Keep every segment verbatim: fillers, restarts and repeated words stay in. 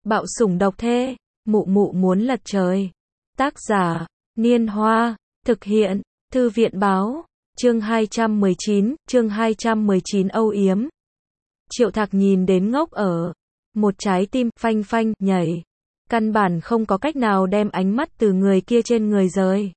Bạo sủng độc thê, mụ mụ muốn lật trời. Tác giả, Niên Hoa, thực hiện, Thư viện báo, chương hai trăm mười chín, chương hai trăm mười chín âu yếm. Triệu Thạc nhìn đến ngốc ở, một trái tim phanh phanh nhảy, căn bản không có cách nào đem ánh mắt từ người kia trên người rời.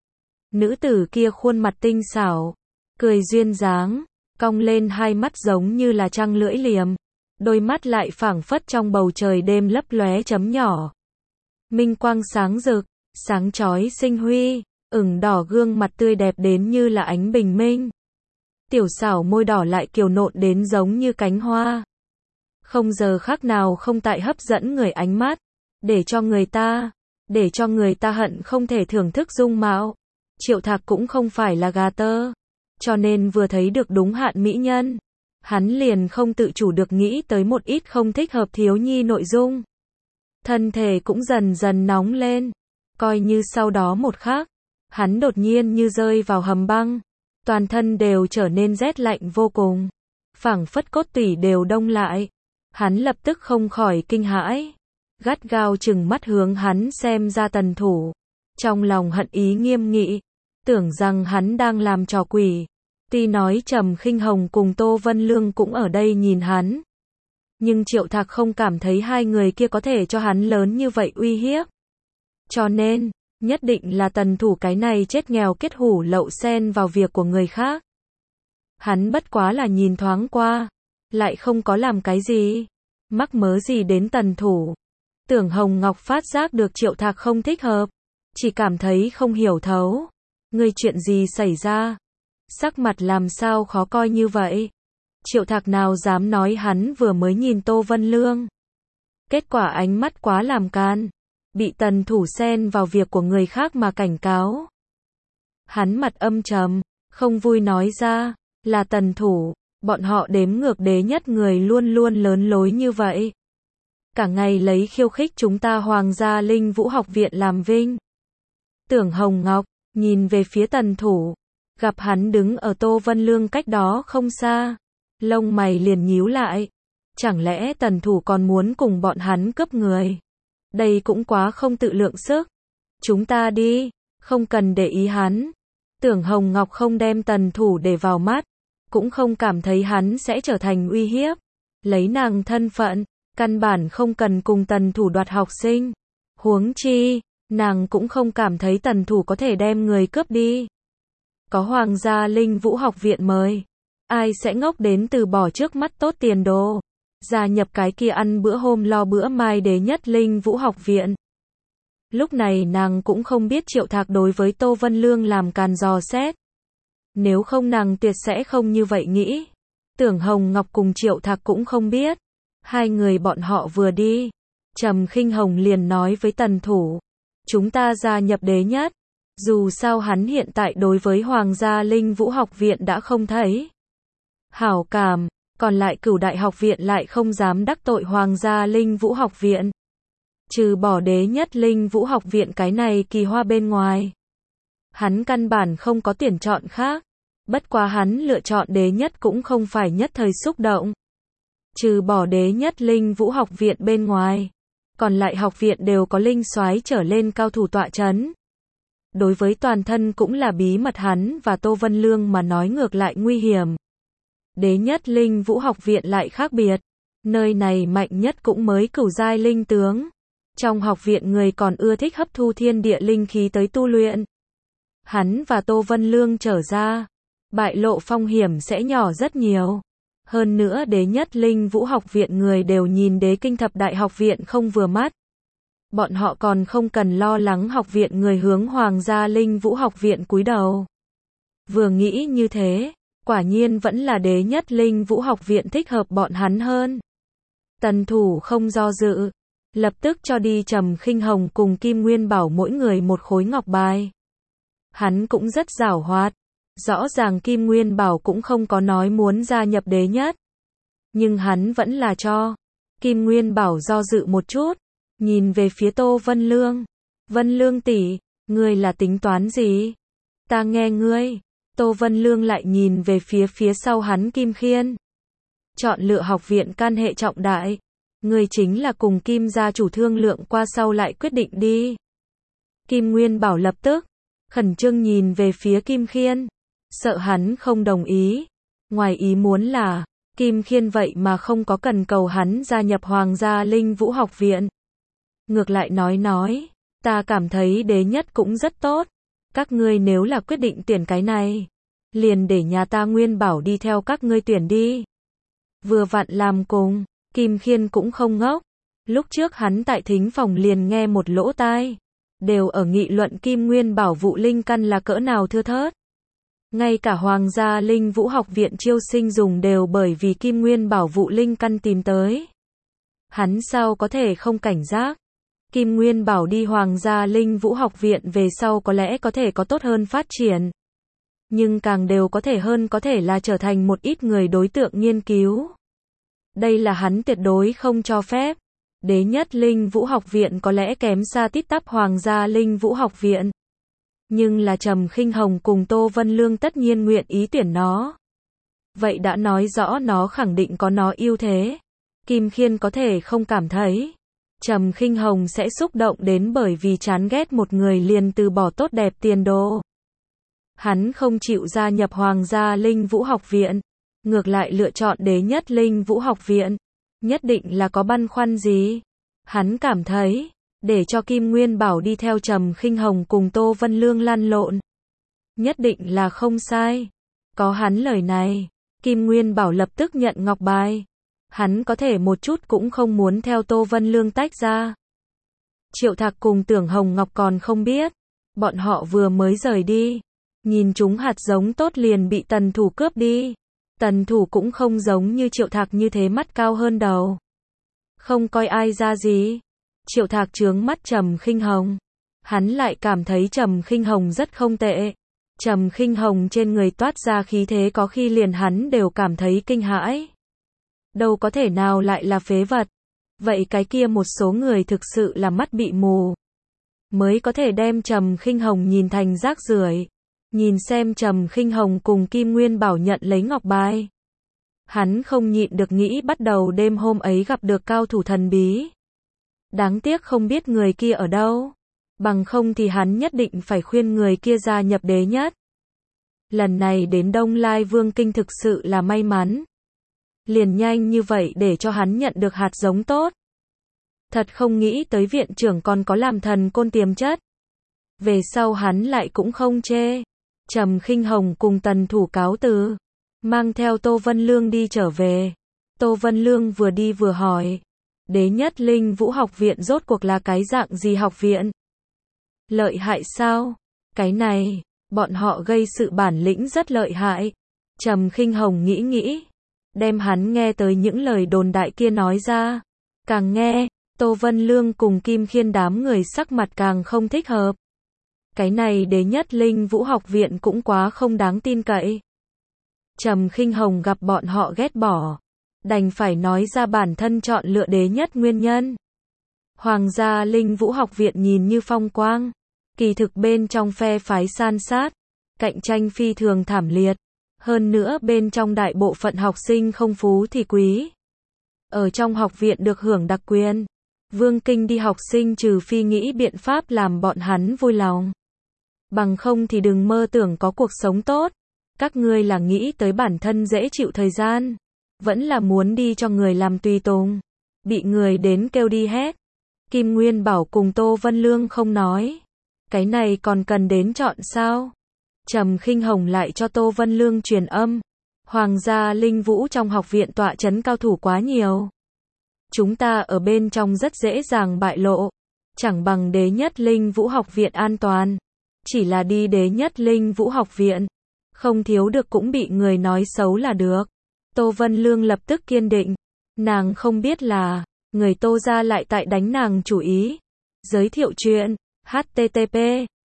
Nữ tử kia khuôn mặt tinh xảo, cười duyên dáng, cong lên hai mắt giống như là trăng lưỡi liềm, đôi mắt lại phảng phất trong bầu trời đêm lấp lóe chấm nhỏ. Minh quang sáng rực, sáng chói sinh huy, ửng đỏ gương mặt tươi đẹp đến như là ánh bình minh. Tiểu xảo môi đỏ lại kiều nộn đến giống như cánh hoa. Không giờ khắc nào không tại hấp dẫn người ánh mắt, để cho người ta, để cho người ta hận không thể thưởng thức dung mạo. Triệu Thạc cũng không phải là gà tơ, cho nên vừa thấy được đúng hạn mỹ nhân, hắn liền không tự chủ được nghĩ tới một ít không thích hợp thiếu nhi nội dung. Thân thể cũng dần dần nóng lên, coi như sau đó một khắc, hắn đột nhiên như rơi vào hầm băng, toàn thân đều trở nên rét lạnh vô cùng, phảng phất cốt tủy đều đông lại. Hắn lập tức không khỏi kinh hãi, gắt gao chừng mắt hướng hắn xem ra Tần Thủ, trong lòng hận ý nghiêm nghị, tưởng rằng hắn đang làm trò quỷ. Tuy nói Trầm Khinh Hồng cùng Tô Vân Lương cũng ở đây nhìn hắn, nhưng Triệu Thạc không cảm thấy hai người kia có thể cho hắn lớn như vậy uy hiếp. Cho nên, nhất định là Tần Thủ cái này chết nghèo kết hủ lậu xen vào việc của người khác. Hắn bất quá là nhìn thoáng qua, lại không có làm cái gì, mắc mớ gì đến Tần Thủ. Tưởng Hồng Ngọc phát giác được Triệu Thạc không thích hợp, chỉ cảm thấy không hiểu thấu. Người chuyện gì xảy ra? Sắc mặt làm sao khó coi như vậy? Triệu Thạc nào dám nói hắn vừa mới nhìn Tô Vân Lương. Kết quả ánh mắt quá làm can, bị Tần Thủ xen vào việc của người khác mà cảnh cáo. Hắn mặt âm trầm, không vui nói ra, là Tần Thủ, bọn họ đếm ngược đế nhất người luôn luôn lớn lối như vậy. Cả ngày lấy khiêu khích chúng ta Hoàng gia Linh Vũ học viện làm vinh. Tưởng Hồng Ngọc, nhìn về phía Tần Thủ, gặp hắn đứng ở Tô Vân Lương cách đó không xa, lông mày liền nhíu lại. Chẳng lẽ Tần Thủ còn muốn cùng bọn hắn cướp người? Đây cũng quá không tự lượng sức. Chúng ta đi, không cần để ý hắn. Tưởng Hồng Ngọc không đem Tần Thủ để vào mắt, cũng không cảm thấy hắn sẽ trở thành uy hiếp. Lấy nàng thân phận, căn bản không cần cùng Tần Thủ đoạt học sinh. Huống chi, nàng cũng không cảm thấy Tần Thủ có thể đem người cướp đi. Có Hoàng gia Linh Vũ học viện mời, ai sẽ ngốc đến từ bỏ trước mắt tốt tiền đồ, gia nhập cái kia ăn bữa hôm lo bữa mai đế nhất Linh Vũ học viện. Lúc này nàng cũng không biết Triệu Thạc đối với Tô Vân Lương làm càn dò xét. Nếu không nàng tuyệt sẽ không như vậy nghĩ. Tưởng Hồng Ngọc cùng Triệu Thạc cũng không biết. Hai người bọn họ vừa đi, Trầm Khinh Hồng liền nói với Tần Thủ, chúng ta gia nhập đế nhất. Dù sao hắn hiện tại đối với Hoàng gia Linh Vũ học viện đã không thấy hảo cảm, còn lại Cửu đại học viện lại không dám đắc tội Hoàng gia Linh Vũ học viện. Trừ bỏ đế nhất Linh Vũ học viện cái này kỳ hoa bên ngoài, hắn căn bản không có tuyển chọn khác. Bất quá hắn lựa chọn đế nhất cũng không phải nhất thời xúc động. Trừ bỏ đế nhất Linh Vũ học viện bên ngoài, còn lại học viện đều có linh soái trở lên cao thủ tọa chấn. Đối với toàn thân cũng là bí mật hắn và Tô Vân Lương mà nói ngược lại nguy hiểm. Đế nhất Linh Vũ học viện lại khác biệt, nơi này mạnh nhất cũng mới cửu giai linh tướng. Trong học viện người còn ưa thích hấp thu thiên địa linh khí tới tu luyện. Hắn và Tô Vân Lương trở ra, bại lộ phong hiểm sẽ nhỏ rất nhiều. Hơn nữa đế nhất Linh Vũ học viện người đều nhìn đế kinh thập đại học viện không vừa mắt. Bọn họ còn không cần lo lắng học viện người hướng Hoàng gia Linh Vũ học viện cúi đầu. Vừa nghĩ như thế, quả nhiên vẫn là đế nhất Linh Vũ học viện thích hợp bọn hắn hơn. Tần Thủ không do dự, lập tức cho đi Trầm Khinh Hồng cùng Kim Nguyên Bảo mỗi người một khối ngọc bài. Hắn cũng rất giảo hoạt, rõ ràng Kim Nguyên Bảo cũng không có nói muốn gia nhập đế nhất, nhưng hắn vẫn là cho. Kim Nguyên Bảo do dự một chút, nhìn về phía Tô Vân Lương. Vân Lương tỷ, ngươi là tính toán gì? Ta nghe ngươi. Tô Vân Lương lại nhìn về phía phía sau hắn Kim Khiên. Chọn lựa học viện can hệ trọng đại, Ngươi chính là cùng Kim gia chủ thương lượng qua sau lại quyết định đi. Kim Nguyên Bảo lập tức khẩn trương nhìn về phía Kim Khiên, sợ hắn không đồng ý. Ngoài ý muốn là, Kim Khiên vậy mà không có cần cầu hắn gia nhập Hoàng gia Linh Vũ học viện. Ngược lại nói nói, ta cảm thấy đế nhất cũng rất tốt. Các ngươi nếu là quyết định tuyển cái này, liền để nhà ta Nguyên Bảo đi theo các ngươi tuyển đi. Vừa vặn làm cùng, Kim Khiên cũng không ngốc. Lúc trước hắn tại thính phòng liền nghe một lỗ tai, đều ở nghị luận Kim Nguyên Bảo vụ linh căn là cỡ nào thưa thớt. Ngay cả Hoàng gia Linh Vũ học viện chiêu sinh dùng đều bởi vì Kim Nguyên Bảo vụ linh căn tìm tới. Hắn sao có thể không cảnh giác? Kim Nguyên Bảo đi Hoàng gia Linh Vũ học viện về sau có lẽ có thể có tốt hơn phát triển. Nhưng càng đều có thể hơn có thể là trở thành một ít người đối tượng nghiên cứu. Đây là hắn tuyệt đối không cho phép. Đế nhất Linh Vũ học viện có lẽ kém xa tít tắp Hoàng gia Linh Vũ học viện. Nhưng là Trầm Khinh Hồng cùng Tô Vân Lương tất nhiên nguyện ý tuyển nó. Vậy đã nói rõ nó khẳng định có nó ưu thế. Kim Khiên có thể không cảm thấy Trầm Khinh Hồng sẽ xúc động đến bởi vì chán ghét một người liền từ bỏ tốt đẹp tiền đồ. Hắn không chịu gia nhập Hoàng gia Linh Vũ học viện, ngược lại lựa chọn đế nhất Linh Vũ học viện. Nhất định là có băn khoăn gì? Hắn cảm thấy, để cho Kim Nguyên Bảo đi theo Trầm Khinh Hồng cùng Tô Vân Lương lăn lộn, nhất định là không sai. Có hắn lời này, Kim Nguyên Bảo lập tức nhận ngọc bài. Hắn có thể một chút cũng không muốn theo Tô Vân Lương tách ra. Triệu Thạc cùng Tưởng Hồng Ngọc còn không biết, bọn họ vừa mới rời đi, nhìn chúng hạt giống tốt liền bị Tần Thủ cướp đi. Tần Thủ cũng không giống như Triệu Thạc như thế mắt cao hơn đầu, không coi ai ra gì. Triệu Thạc trướng mắt Trầm Khinh Hồng, hắn lại cảm thấy Trầm Khinh Hồng rất không tệ. Trầm Khinh Hồng trên người toát ra khí thế có khi liền hắn đều cảm thấy kinh hãi. Đâu có thể nào lại là phế vật. Vậy cái kia một số người thực sự là mắt bị mù, mới có thể đem Trầm Khinh Hồng nhìn thành rác rưởi. Nhìn xem Trầm Khinh Hồng cùng Kim Nguyên Bảo nhận lấy ngọc bài, hắn không nhịn được nghĩ bắt đầu đêm hôm ấy gặp được cao thủ thần bí. Đáng tiếc không biết người kia ở đâu, bằng không thì hắn nhất định phải khuyên người kia gia nhập đế nhất. Lần này đến Đông Lai Vương Kinh thực sự là may mắn. Liền nhanh như vậy để cho hắn nhận được hạt giống tốt. Thật không nghĩ tới viện trưởng còn có làm thần côn tiềm chất. Về sau hắn lại cũng không chê. Trầm Khinh Hồng cùng Tần Thủ cáo từ, mang theo Tô Vân Lương đi trở về. Tô Vân Lương vừa đi vừa hỏi, đế nhất Linh Vũ học viện rốt cuộc là cái dạng gì học viện? Lợi hại sao? Cái này, bọn họ gây sự bản lĩnh rất lợi hại. Trầm Khinh Hồng nghĩ nghĩ, đem hắn nghe tới những lời đồn đại kia nói ra. Càng nghe, Tô Vân Lương cùng Kim Khiên đám người sắc mặt càng không thích hợp. Cái này đế nhất Linh Vũ học viện cũng quá không đáng tin cậy. Trầm Khinh Hồng gặp bọn họ ghét bỏ, đành phải nói ra bản thân chọn lựa đế nhất nguyên nhân. Hoàng gia Linh Vũ học viện nhìn như phong quang, kỳ thực bên trong phe phái san sát, cạnh tranh phi thường thảm liệt. Hơn nữa bên trong đại bộ phận học sinh không phú thì quý. Ở trong học viện được hưởng đặc quyền. Vương Kinh đi học sinh trừ phi nghĩ biện pháp làm bọn hắn vui lòng. Bằng không thì đừng mơ tưởng có cuộc sống tốt. Các ngươi là nghĩ tới bản thân dễ chịu thời gian, vẫn là muốn đi cho người làm tùy tùng. Bị người đến kêu đi hết. Kim Nguyên Bảo cùng Tô Vân Lương không nói. Cái này còn cần đến chọn sao? Trầm Khinh Hồng lại cho Tô Vân Lương truyền âm. Hoàng gia Linh Vũ trong học viện tọa chấn cao thủ quá nhiều. Chúng ta ở bên trong rất dễ dàng bại lộ. Chẳng bằng đế nhất Linh Vũ học viện an toàn. Chỉ là đi đế nhất Linh Vũ học viện, không thiếu được cũng bị người nói xấu là được. Tô Vân Lương lập tức kiên định. Nàng không biết là, người Tô gia lại tại đánh nàng chủ ý. Giới thiệu chuyện, http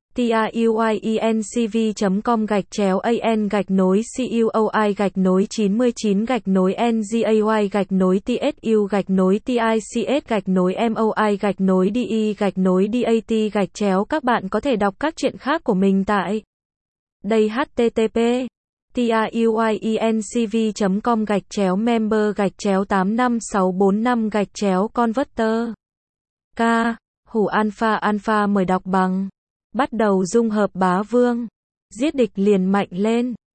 tiuyencv chấm com gạch chéo an gạch nối cuoi gạch nối chín mươi chín gạch nối ngay gạch nối tsu gạch nối tics gạch nối moi gạch nối de gạch nối dat gạch chéo. Các bạn có thể đọc các chuyện khác của mình tại đây. Http truyencv chấm com gạch chéo member gạch chéo tám năm sáu bốn năm gạch chéo converter. K. Hủ alpha alpha mời đọc bằng. Bắt đầu dung hợp bá vương. Giết địch liền mạnh lên.